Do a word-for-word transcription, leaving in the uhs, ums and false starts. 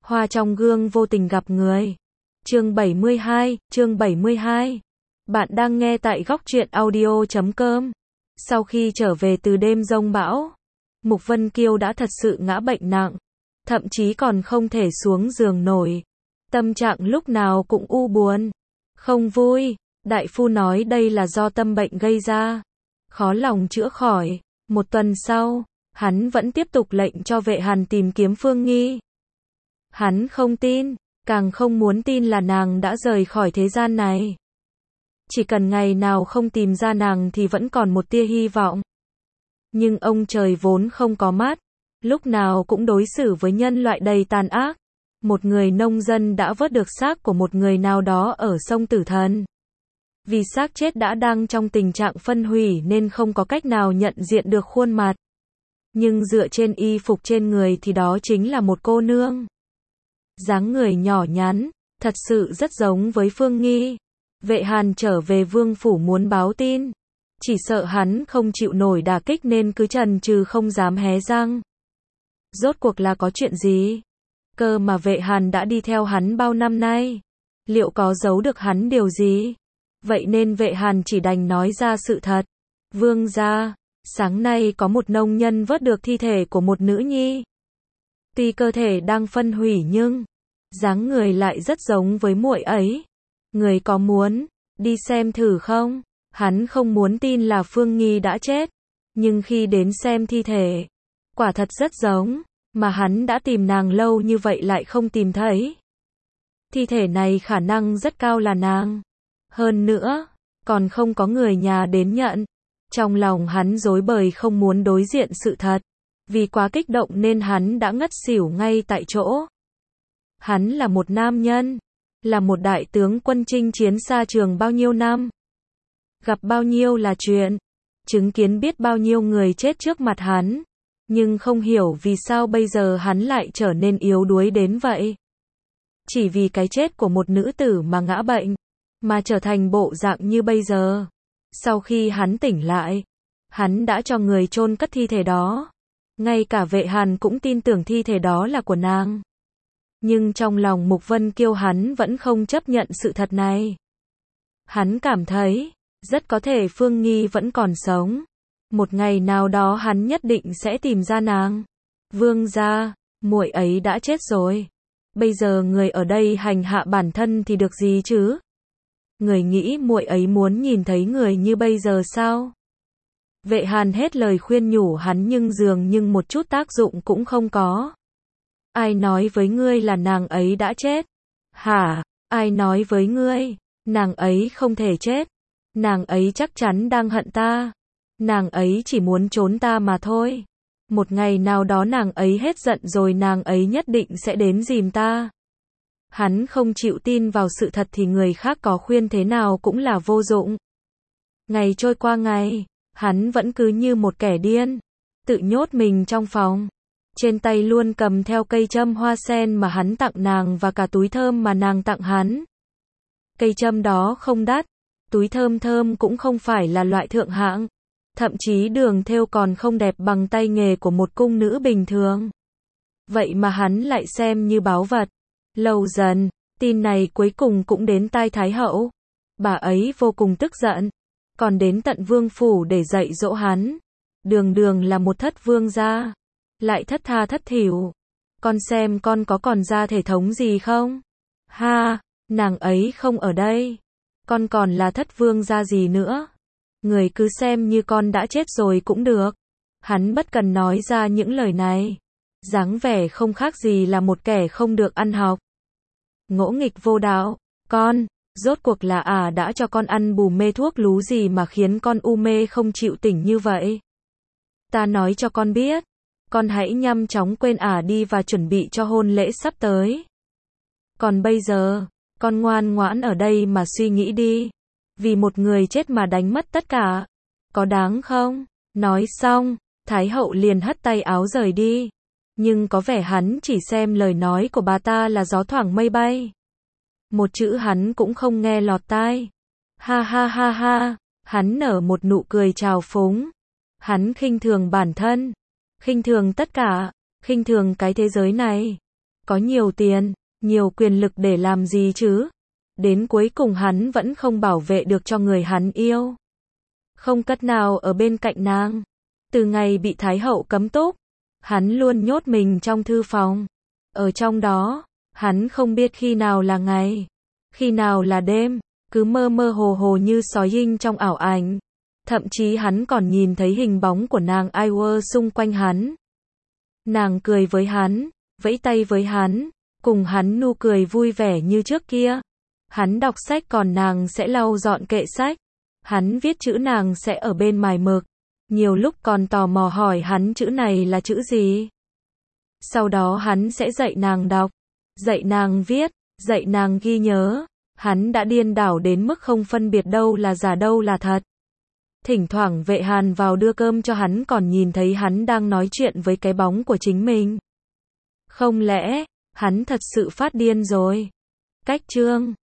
Hoa trong gương vô tình gặp người. Chương bảy mươi hai, chương bảy mươi hai. Bạn đang nghe tại góc truyện audio chấm com. Sau khi trở về từ đêm giông bão, Mục Vân Kiêu đã thật sự ngã bệnh nặng, thậm chí còn không thể xuống giường nổi. Tâm trạng lúc nào cũng u buồn, không vui. Đại phu nói đây là do tâm bệnh gây ra, khó lòng chữa khỏi. Một tuần sau, hắn vẫn tiếp tục lệnh cho Vệ Hàn tìm kiếm Phương Nghi. Hắn không tin, càng không muốn tin là nàng đã rời khỏi thế gian này. Chỉ cần ngày nào không tìm ra nàng thì vẫn còn một tia hy vọng. Nhưng ông trời vốn không có mắt, lúc nào cũng đối xử với nhân loại đầy tàn ác. Một người nông dân đã vớt được xác của một người nào đó ở sông Tử Thần. Vì xác chết đã đang trong tình trạng phân hủy nên không có cách nào nhận diện được khuôn mặt. Nhưng dựa trên y phục trên người thì đó chính là một cô nương. Dáng người nhỏ nhắn, thật sự rất giống với Phương Nghi. Vệ Hàn trở về vương phủ muốn báo tin, chỉ sợ hắn không chịu nổi đả kích nên cứ chần chừ không dám hé răng. Rốt cuộc là có chuyện gì? Cơ mà Vệ Hàn đã đi theo hắn bao năm nay, liệu có giấu được hắn điều gì? Vậy nên Vệ Hàn chỉ đành nói ra sự thật. Vương gia, sáng nay có một nông nhân vớt được thi thể của một nữ nhi. Tuy cơ thể đang phân hủy nhưng dáng người lại rất giống với muội ấy. Người có muốn đi xem thử không? Hắn không muốn tin là Phương Nghi đã chết, nhưng khi đến xem thi thể, quả thật rất giống, mà hắn đã tìm nàng lâu như vậy lại không tìm thấy. Thi thể này khả năng rất cao là nàng. Hơn nữa, còn không có người nhà đến nhận. Trong lòng hắn rối bời không muốn đối diện sự thật. Vì quá kích động nên hắn đã ngất xỉu ngay tại chỗ. Hắn là một nam nhân, là một đại tướng quân chinh chiến xa trường bao nhiêu năm. Gặp bao nhiêu là chuyện, chứng kiến biết bao nhiêu người chết trước mặt hắn. Nhưng không hiểu vì sao bây giờ hắn lại trở nên yếu đuối đến vậy. Chỉ vì cái chết của một nữ tử mà ngã bệnh, mà trở thành bộ dạng như bây giờ. Sau khi hắn tỉnh lại, hắn đã cho người chôn cất thi thể đó. Ngay cả Vệ Hàn cũng tin tưởng thi thể đó là của nàng. Nhưng trong lòng Mục Vân Kiêu hắn vẫn không chấp nhận sự thật này. Hắn cảm thấy, rất có thể Phương Nghi vẫn còn sống. Một ngày nào đó hắn nhất định sẽ tìm ra nàng. Vương gia, muội ấy đã chết rồi. Bây giờ người ở đây hành hạ bản thân thì được gì chứ? Người nghĩ muội ấy muốn nhìn thấy người như bây giờ sao? Vệ Hàn hết lời khuyên nhủ hắn nhưng dường như một chút tác dụng cũng không có. Ai nói với ngươi là nàng ấy đã chết? Hả? Ai nói với ngươi? Nàng ấy không thể chết. Nàng ấy chắc chắn đang hận ta. Nàng ấy chỉ muốn trốn ta mà thôi. Một ngày nào đó nàng ấy hết giận rồi nàng ấy nhất định sẽ đến dìm ta. Hắn không chịu tin vào sự thật thì người khác có khuyên thế nào cũng là vô dụng. Ngày trôi qua ngày, hắn vẫn cứ như một kẻ điên, tự nhốt mình trong phòng. Trên tay luôn cầm theo cây châm hoa sen mà hắn tặng nàng và cả túi thơm mà nàng tặng hắn. Cây châm đó không đắt, túi thơm thơm cũng không phải là loại thượng hạng. Thậm chí đường thêu còn không đẹp bằng tay nghề của một cung nữ bình thường. Vậy mà hắn lại xem như báu vật. Lâu dần, tin này cuối cùng cũng đến tai Thái hậu. Bà ấy vô cùng tức giận, còn đến tận vương phủ để dạy dỗ hắn. Đường đường là một thất vương gia, lại thất tha thất thểu. Con xem con có còn ra thể thống gì không? Ha, nàng ấy không ở đây. Con còn là thất vương gia gì nữa? Người cứ xem như con đã chết rồi cũng được. Hắn bất cần nói ra những lời này. Dáng vẻ không khác gì là một kẻ không được ăn học. Ngỗ nghịch vô đạo. Con, rốt cuộc là à đã cho con ăn bù mê thuốc lú gì mà khiến con u mê không chịu tỉnh như vậy? Ta nói cho con biết, con hãy nhanh chóng quên ả đi và chuẩn bị cho hôn lễ sắp tới. Còn bây giờ, con ngoan ngoãn ở đây mà suy nghĩ đi. Vì một người chết mà đánh mất tất cả, có đáng không? Nói xong, Thái hậu liền hất tay áo rời đi. Nhưng có vẻ hắn chỉ xem lời nói của bà ta là gió thoảng mây bay. Một chữ hắn cũng không nghe lọt tai. Ha ha ha ha, hắn nở một nụ cười trào phúng. Hắn khinh thường bản thân, khinh thường tất cả, khinh thường cái thế giới này. Có nhiều tiền, nhiều quyền lực để làm gì chứ? Đến cuối cùng hắn vẫn không bảo vệ được cho người hắn yêu. Không cất nào ở bên cạnh nàng. Từ ngày bị Thái hậu cấm túc, hắn luôn nhốt mình trong thư phòng. Ở trong đó, hắn không biết khi nào là ngày, khi nào là đêm, cứ mơ mơ hồ hồ như sói dinh trong ảo ảnh. Thậm chí hắn còn nhìn thấy hình bóng của nàng Iwer xung quanh hắn. Nàng cười với hắn, vẫy tay với hắn, cùng hắn nu cười vui vẻ như trước kia. Hắn đọc sách còn nàng sẽ lau dọn kệ sách. Hắn viết chữ nàng sẽ ở bên mài mực. Nhiều lúc còn tò mò hỏi hắn chữ này là chữ gì. Sau đó hắn sẽ dạy nàng đọc, dạy nàng viết, dạy nàng ghi nhớ. Hắn đã điên đảo đến mức không phân biệt đâu là giả đâu là thật. Thỉnh thoảng vệ hàn vào đưa cơm cho hắn còn nhìn thấy hắn đang nói chuyện với cái bóng của chính mình. Không lẽ, hắn thật sự phát điên rồi? Cách chương